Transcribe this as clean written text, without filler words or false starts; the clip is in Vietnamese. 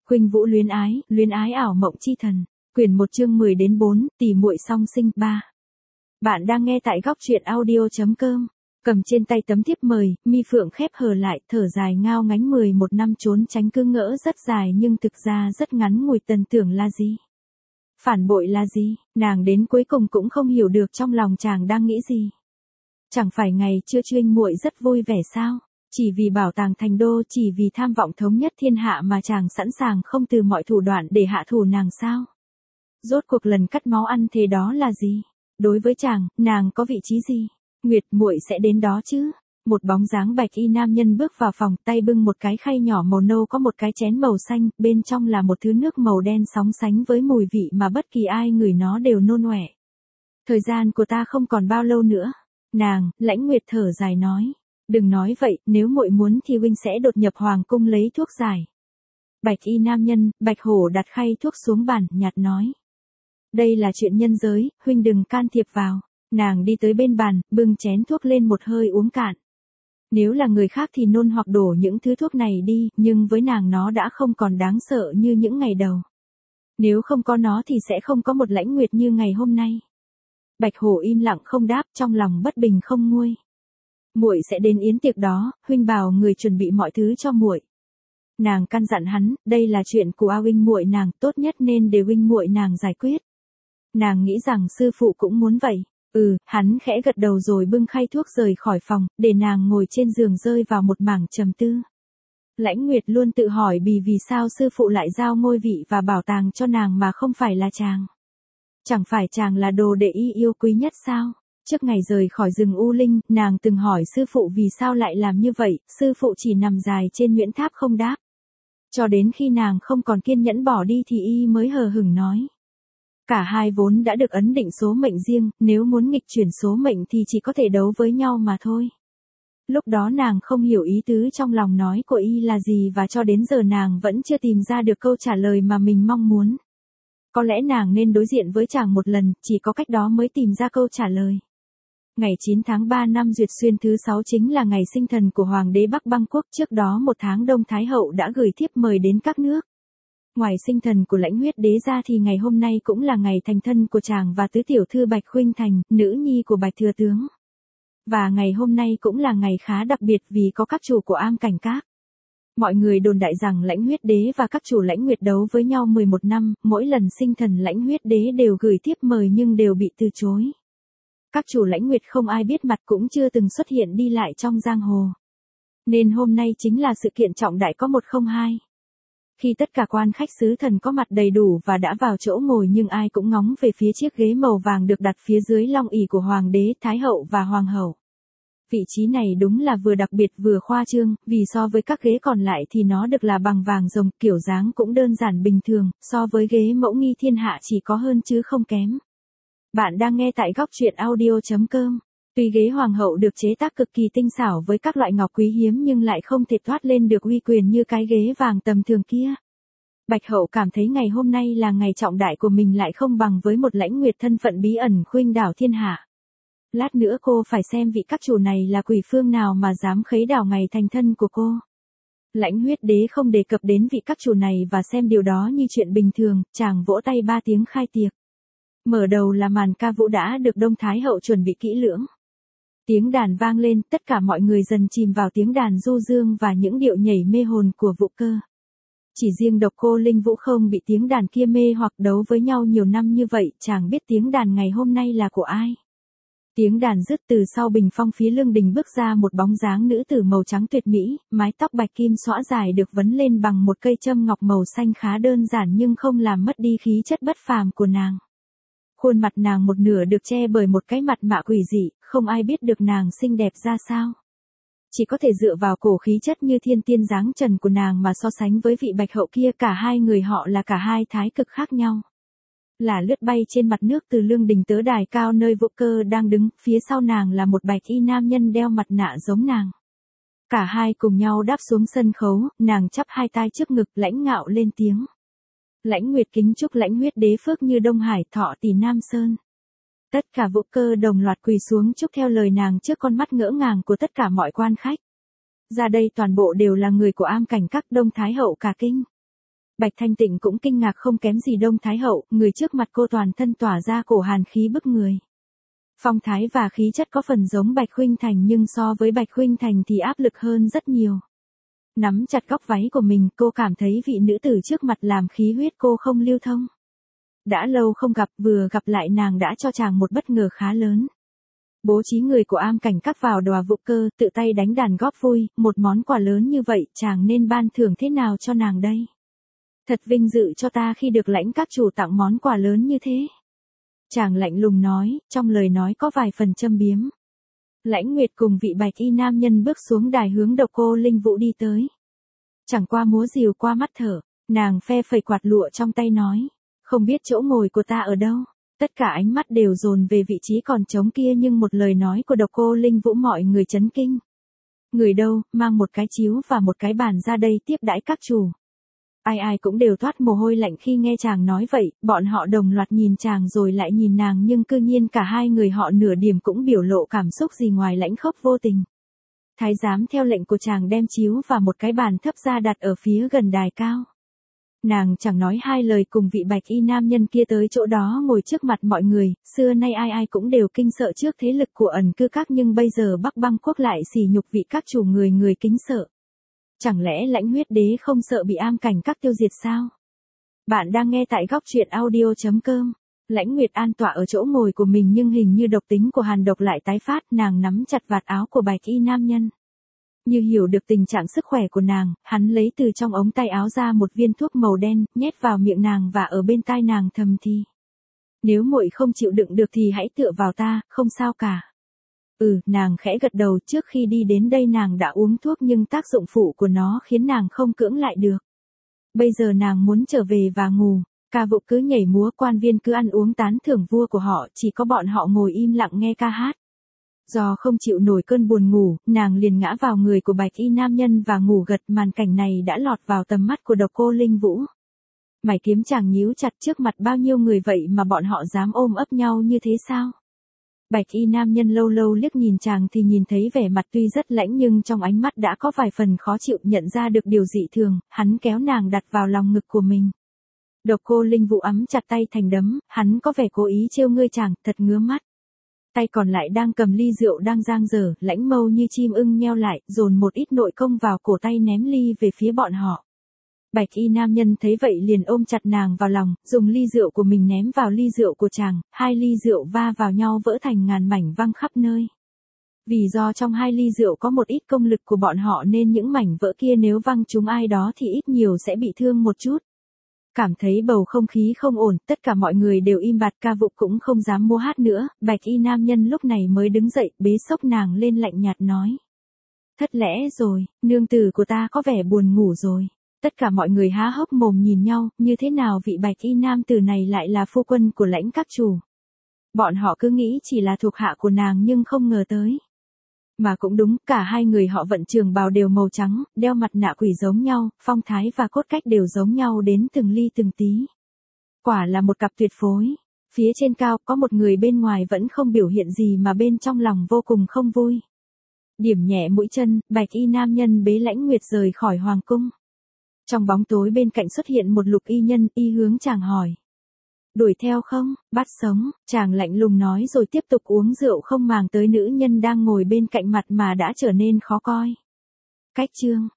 Khuynh Vũ luyến ái ảo mộng chi thần. Quyển 1 chương 10 đến 4, tỷ muội song sinh 3. Bạn đang nghe tại góc truyện audio.com. Cầm trên tay tấm thiếp mời, mi phượng khép hờ lại, thở dài ngao ngánh 11 năm trốn tránh cứ ngỡ rất dài nhưng thực ra rất ngắn ngủi. Tần tưởng là gì? Phản bội là gì? Nàng đến cuối cùng cũng không hiểu được trong lòng chàng đang nghĩ gì. Chẳng phải ngày chưa huynh muội rất vui vẻ sao? Chỉ vì bảo tàng thành đô, chỉ vì tham vọng thống nhất thiên hạ mà chàng sẵn sàng không từ mọi thủ đoạn để hạ thủ nàng sao? Rốt cuộc lần cắt máu ăn thế đó là gì? Đối với chàng, nàng có vị trí gì? Nguyệt muội sẽ đến đó chứ? Một bóng dáng bạch y nam nhân bước vào phòng, tay bưng một cái khay nhỏ màu nâu có một cái chén màu xanh, bên trong là một thứ nước màu đen sóng sánh với mùi vị mà bất kỳ ai ngửi nó đều nôn ọe. Thời gian của ta không còn bao lâu nữa. Nàng, Lãnh Nguyệt thở dài nói. Đừng nói vậy, nếu muội muốn thì huynh sẽ đột nhập hoàng cung lấy thuốc giải. Bạch y nam nhân, Bạch Hổ đặt khay thuốc xuống bàn, nhạt nói. Đây là chuyện nhân giới, huynh đừng can thiệp vào. Nàng đi tới bên bàn, bưng chén thuốc lên một hơi uống cạn. Nếu là người khác thì nôn hoặc đổ những thứ thuốc này đi, nhưng với nàng nó đã không còn đáng sợ như những ngày đầu. Nếu không có nó thì sẽ không có một Lãnh Nguyệt như ngày hôm nay. Bạch Hổ im lặng không đáp, trong lòng bất bình không nguôi. Muội sẽ đến yến tiệc đó, huynh bảo người chuẩn bị mọi thứ cho muội. Nàng căn dặn hắn, đây là chuyện của huynh muội nàng, tốt nhất nên để huynh muội nàng giải quyết. Nàng nghĩ rằng sư phụ cũng muốn vậy. Hắn khẽ gật đầu rồi bưng khay thuốc rời khỏi phòng, để nàng ngồi trên giường rơi vào một mảng trầm tư. Lãnh Nguyệt luôn tự hỏi vì sao sư phụ lại giao ngôi vị và bảo tàng cho nàng mà không phải là chàng. Chẳng phải chàng là đồ đệ y yêu quý nhất sao? Trước ngày rời khỏi rừng U Linh, nàng từng hỏi sư phụ vì sao lại làm như vậy, sư phụ chỉ nằm dài trên Nguyễn Tháp không đáp. Cho đến khi nàng không còn kiên nhẫn bỏ đi thì y mới hờ hững nói. Cả hai vốn đã được ấn định số mệnh riêng, nếu muốn nghịch chuyển số mệnh thì chỉ có thể đấu với nhau mà thôi. Lúc đó nàng không hiểu ý tứ trong lòng nói của y là gì và cho đến giờ nàng vẫn chưa tìm ra được câu trả lời mà mình mong muốn. Có lẽ nàng nên đối diện với chàng một lần, chỉ có cách đó mới tìm ra câu trả lời. Ngày 9 tháng 3 năm Duyệt Xuyên thứ 6 chính là ngày sinh thần của Hoàng đế Bắc Băng Quốc, trước đó một tháng Đông Thái Hậu đã gửi thiếp mời đến các nước. Ngoài sinh thần của Lãnh Huyết Đế ra thì ngày hôm nay cũng là ngày thành thân của chàng và tứ tiểu thư Bạch Khuynh Thành, nữ nhi của Bạch Thừa Tướng. Và ngày hôm nay cũng là ngày khá đặc biệt vì có các chủ của Am Cảnh Các. Mọi người đồn đại rằng Lãnh Huyết Đế và các chủ Lãnh Nguyệt đấu với nhau 11 năm, mỗi lần sinh thần Lãnh Huyết Đế đều gửi thiếp mời nhưng đều bị từ chối. Các chủ Lãnh Nguyệt không ai biết mặt cũng chưa từng xuất hiện đi lại trong giang hồ. Nên hôm nay chính là sự kiện trọng đại có 102. Khi tất cả quan khách xứ thần có mặt đầy đủ và đã vào chỗ ngồi nhưng ai cũng ngóng về phía chiếc ghế màu vàng được đặt phía dưới long ỷ của Hoàng đế, Thái hậu và Hoàng hậu. Vị trí này đúng là vừa đặc biệt vừa khoa trương, vì so với các ghế còn lại thì nó được là bằng vàng rồng, kiểu dáng cũng đơn giản bình thường, so với ghế mẫu nghi thiên hạ chỉ có hơn chứ không kém. Bạn đang nghe tại góc truyện audio.com. Tuy ghế hoàng hậu được chế tác cực kỳ tinh xảo với các loại ngọc quý hiếm nhưng lại không thể thoát lên được uy quyền như cái ghế vàng tầm thường kia. Bạch hậu cảm thấy ngày hôm nay là ngày trọng đại của mình lại không bằng với một Lãnh Nguyệt thân phận bí ẩn khuynh đảo thiên hạ. Lát nữa cô phải xem vị các chủ này là quỷ phương nào mà dám khấy đảo ngày thành thân của cô. Lãnh Huyết Đế không đề cập đến vị các chủ này và xem điều đó như chuyện bình thường, chàng vỗ tay 3 tiếng khai tiệc. Mở đầu là màn ca vũ đã được Đông Thái hậu chuẩn bị kỹ lưỡng. Tiếng đàn vang lên, tất cả mọi người dần chìm vào tiếng đàn du dương và những điệu nhảy mê hồn của Vũ Cơ. Chỉ riêng độc cô Linh Vũ không bị tiếng đàn kia mê hoặc đấu với nhau nhiều năm như vậy, chàng biết tiếng đàn ngày hôm nay là của ai. Tiếng đàn dứt từ sau bình phong phía lương đình bước ra một bóng dáng nữ tử màu trắng tuyệt mỹ, mái tóc bạch kim xõa dài được vấn lên bằng một cây châm ngọc màu xanh khá đơn giản nhưng không làm mất đi khí chất bất phàm của nàng. Khuôn mặt nàng một nửa được che bởi một cái mặt mạ quỷ dị, không ai biết được nàng xinh đẹp ra sao. Chỉ có thể dựa vào cổ khí chất như thiên tiên dáng trần của nàng mà so sánh với vị Bạch hậu kia, cả hai người họ là cả hai thái cực khác nhau. Là lướt bay trên mặt nước từ lương đình tới đài cao nơi Vũ Cơ đang đứng, phía sau nàng là một bạch y nam nhân đeo mặt nạ giống nàng. Cả hai cùng nhau đáp xuống sân khấu, nàng chắp hai tay trước ngực lãnh ngạo lên tiếng. Lãnh Nguyệt kính chúc Lãnh Huyết Đế phước như Đông Hải, thọ tỷ Nam Sơn. Tất cả Vũ Cơ đồng loạt quỳ xuống chúc theo lời nàng trước con mắt ngỡ ngàng của tất cả mọi quan khách. Ra đây toàn bộ đều là người của Am Cảnh Các. Đông Thái hậu cả kinh. Bạch Thanh Tịnh cũng kinh ngạc không kém gì Đông Thái Hậu, người trước mặt cô toàn thân tỏa ra cổ hàn khí bức người. Phong thái và khí chất có phần giống Bạch Khuynh Thành nhưng so với Bạch Khuynh Thành thì áp lực hơn rất nhiều. Nắm chặt góc váy của mình, cô cảm thấy vị nữ tử trước mặt làm khí huyết cô không lưu thông. Đã lâu không gặp, vừa gặp lại nàng đã cho chàng một bất ngờ khá lớn. Bố trí người của Am Cảnh Các vào đòa vụ cơ, tự tay đánh đàn góp vui, một món quà lớn như vậy, chàng nên ban thưởng thế nào cho nàng đây? Thật vinh dự cho ta khi được Lãnh các chủ tặng món quà lớn như thế. Chàng lạnh lùng nói, trong lời nói có vài phần châm biếm. Lãnh Nguyệt cùng vị bạch y nam nhân bước xuống đài hướng Độc Cô Linh Vũ đi tới. Chẳng qua múa rìu qua mắt thở, nàng phe phẩy quạt lụa trong tay nói, không biết chỗ ngồi của ta ở đâu. Tất cả ánh mắt đều dồn về vị trí còn trống kia nhưng một lời nói của Độc Cô Linh Vũ mọi người chấn kinh. Người đâu, mang một cái chiếu và một cái bàn ra đây tiếp đãi các chủ. Ai ai cũng đều toát mồ hôi lạnh khi nghe chàng nói vậy, bọn họ đồng loạt nhìn chàng rồi lại nhìn nàng nhưng cư nhiên cả hai người họ nửa điểm cũng biểu lộ cảm xúc gì ngoài lãnh khốc vô tình. Thái giám theo lệnh của chàng đem chiếu và một cái bàn thấp ra đặt ở phía gần đài cao. Nàng chẳng nói hai lời cùng vị bạch y nam nhân kia tới chỗ đó ngồi trước mặt mọi người, xưa nay ai ai cũng đều kinh sợ trước thế lực của Ẩn Cư Các nhưng bây giờ Bắc Băng Quốc lại sỉ nhục vị các chủ người người kính sợ. Chẳng lẽ Lãnh Huyết Đế không sợ bị Am Cảnh Các tiêu diệt sao? Bạn đang nghe tại góc truyện audio.com. Lãnh Nguyệt an tọa ở chỗ ngồi của mình nhưng hình như độc tính của hàn độc lại tái phát, nàng nắm chặt vạt áo của bạch y nam nhân. Như hiểu được tình trạng sức khỏe của nàng, hắn lấy từ trong ống tay áo ra một viên thuốc màu đen, nhét vào miệng nàng và ở bên tai nàng thầm thì. Nếu muội không chịu đựng được thì hãy tựa vào ta, không sao cả. Nàng khẽ gật đầu, trước khi đi đến đây nàng đã uống thuốc nhưng tác dụng phụ của nó khiến nàng không cưỡng lại được. Bây giờ nàng muốn trở về và ngủ, ca vụ cứ nhảy múa, quan viên cứ ăn uống tán thưởng vua của họ, chỉ có bọn họ ngồi im lặng nghe ca hát. Do không chịu nổi cơn buồn ngủ, nàng liền ngã vào người của bạch y nam nhân và ngủ gật. Màn cảnh này đã lọt vào tầm mắt của Độc Cô Linh Vũ. Mày kiếm chàng nhíu chặt, trước mặt bao nhiêu người vậy mà bọn họ dám ôm ấp nhau như thế sao? Bạch y nam nhân lâu lâu liếc nhìn chàng thì nhìn thấy vẻ mặt tuy rất lãnh nhưng trong ánh mắt đã có vài phần khó chịu, nhận ra được điều dị thường, hắn kéo nàng đặt vào lòng ngực của mình. Độc Cô Linh Vũ ấm chặt tay thành đấm, hắn có vẻ cố ý trêu ngươi chàng, thật ngứa mắt. Tay còn lại đang cầm ly rượu đang giang dở, lãnh mâu như chim ưng nheo lại, dồn một ít nội công vào cổ tay ném ly về phía bọn họ. Bạch y nam nhân thấy vậy liền ôm chặt nàng vào lòng, dùng ly rượu của mình ném vào ly rượu của chàng, hai ly rượu va vào nhau vỡ thành ngàn mảnh văng khắp nơi. Vì do trong hai ly rượu có một ít công lực của bọn họ nên những mảnh vỡ kia nếu văng trúng ai đó thì ít nhiều sẽ bị thương một chút. Cảm thấy bầu không khí không ổn, tất cả mọi người đều im bặt, ca vụ cũng không dám múa hát nữa, bạch y nam nhân lúc này mới đứng dậy, bế xốc nàng lên lạnh nhạt nói. Thất lẽ rồi, nương tử của ta có vẻ buồn ngủ rồi. Tất cả mọi người há hốc mồm nhìn nhau, như thế nào vị bạch y nam tử này lại là phu quân của Lãnh các chủ. Bọn họ cứ nghĩ chỉ là thuộc hạ của nàng nhưng không ngờ tới. Mà cũng đúng, cả hai người họ vận trường bào đều màu trắng, đeo mặt nạ quỷ giống nhau, phong thái và cốt cách đều giống nhau đến từng ly từng tí. Quả là một cặp tuyệt phối. Phía trên cao có một người bên ngoài vẫn không biểu hiện gì mà bên trong lòng vô cùng không vui. Điểm nhẹ mũi chân, bạch y nam nhân bế Lãnh Nguyệt rời khỏi hoàng cung. Trong bóng tối bên cạnh xuất hiện một lục y nhân, y hướng chàng hỏi. Đuổi theo không, bắt sống, chàng lạnh lùng nói rồi tiếp tục uống rượu không màng tới nữ nhân đang ngồi bên cạnh mặt mà đã trở nên khó coi. Cách chương,